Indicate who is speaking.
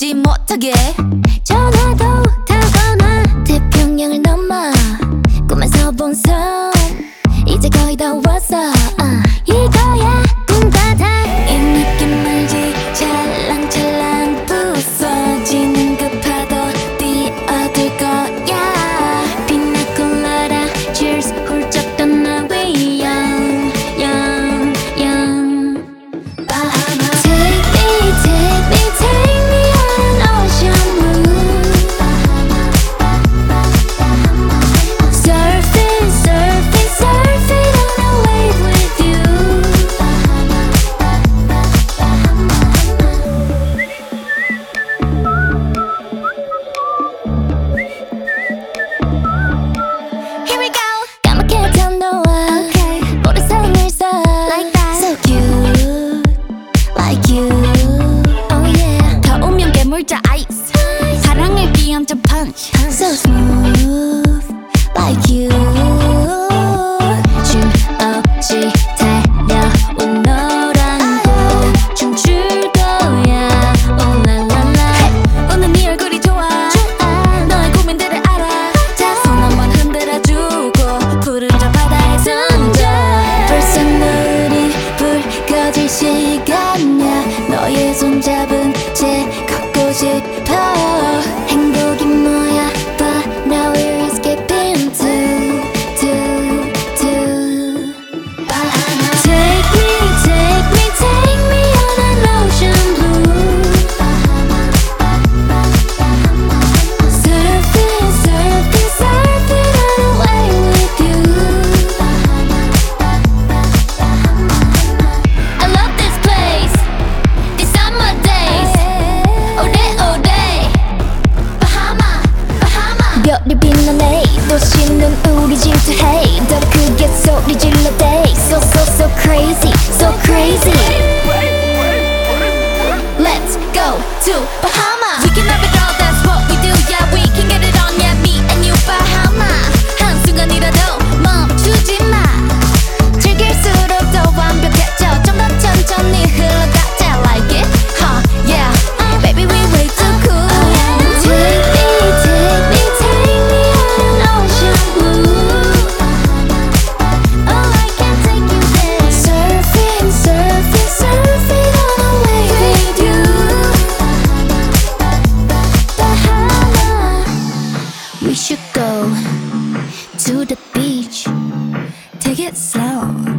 Speaker 1: 잊지 못하게
Speaker 2: 전화도 타거나 태평양을 넘어 꿈에서 본 섬 이제 거의 다 왔어 이거야 꿈바다 이 느낌 알지 찰랑찰랑 부서지는 그 파도 뛰어들 거야 피나콜라다 cheers 훌쩍 떠나 we young young young Bahamas Take me take me take me on an ocean blue Surfing surfing surfing on a wave with you Here we go 까맣게 탄 너와 모래성을 써 Like that So cute Like you Oh yeah
Speaker 1: 더우면 괴물자 아이스 사랑을 끼얹은 펀치
Speaker 2: So smooth Like you 춤 없이 달려온 너랑 꼭 춤출 거야 Oh la la la
Speaker 1: 오늘 네 얼굴이 좋아 너의 고민들을 알아 자, 손 한번 흔들어주고 구름자 바다에 던져
Speaker 2: 벌써 눈이 불 꺼질 시간이야 너의 손잡은 채 걷고 싶어 행복이 뭐야 But now we're escaping to Bahamas Take me, take me, take me on an ocean blue Surfing, surfing, surfing on a wave with you
Speaker 1: I love this place These summer days All day all day Bahama Bahama
Speaker 2: 별이 빛나네 도시는 우리 질투해 더 크게 소리 질러 대 So so so crazy so crazy
Speaker 1: Let's go to Bahama We can have it all that's what we do Yeah we can get it on yeah me and you Bahama 한순간이라도 멈추지 마 즐길수록 더 완벽해져 좀 더 천천히 흘러가자 like it huh yeah baby we way too cool
Speaker 2: Take me, take me, take me on an ocean blue Oh I can take you there Surfing, surfing, surfing on a wave with you Bahama We should go to the beach Take it slow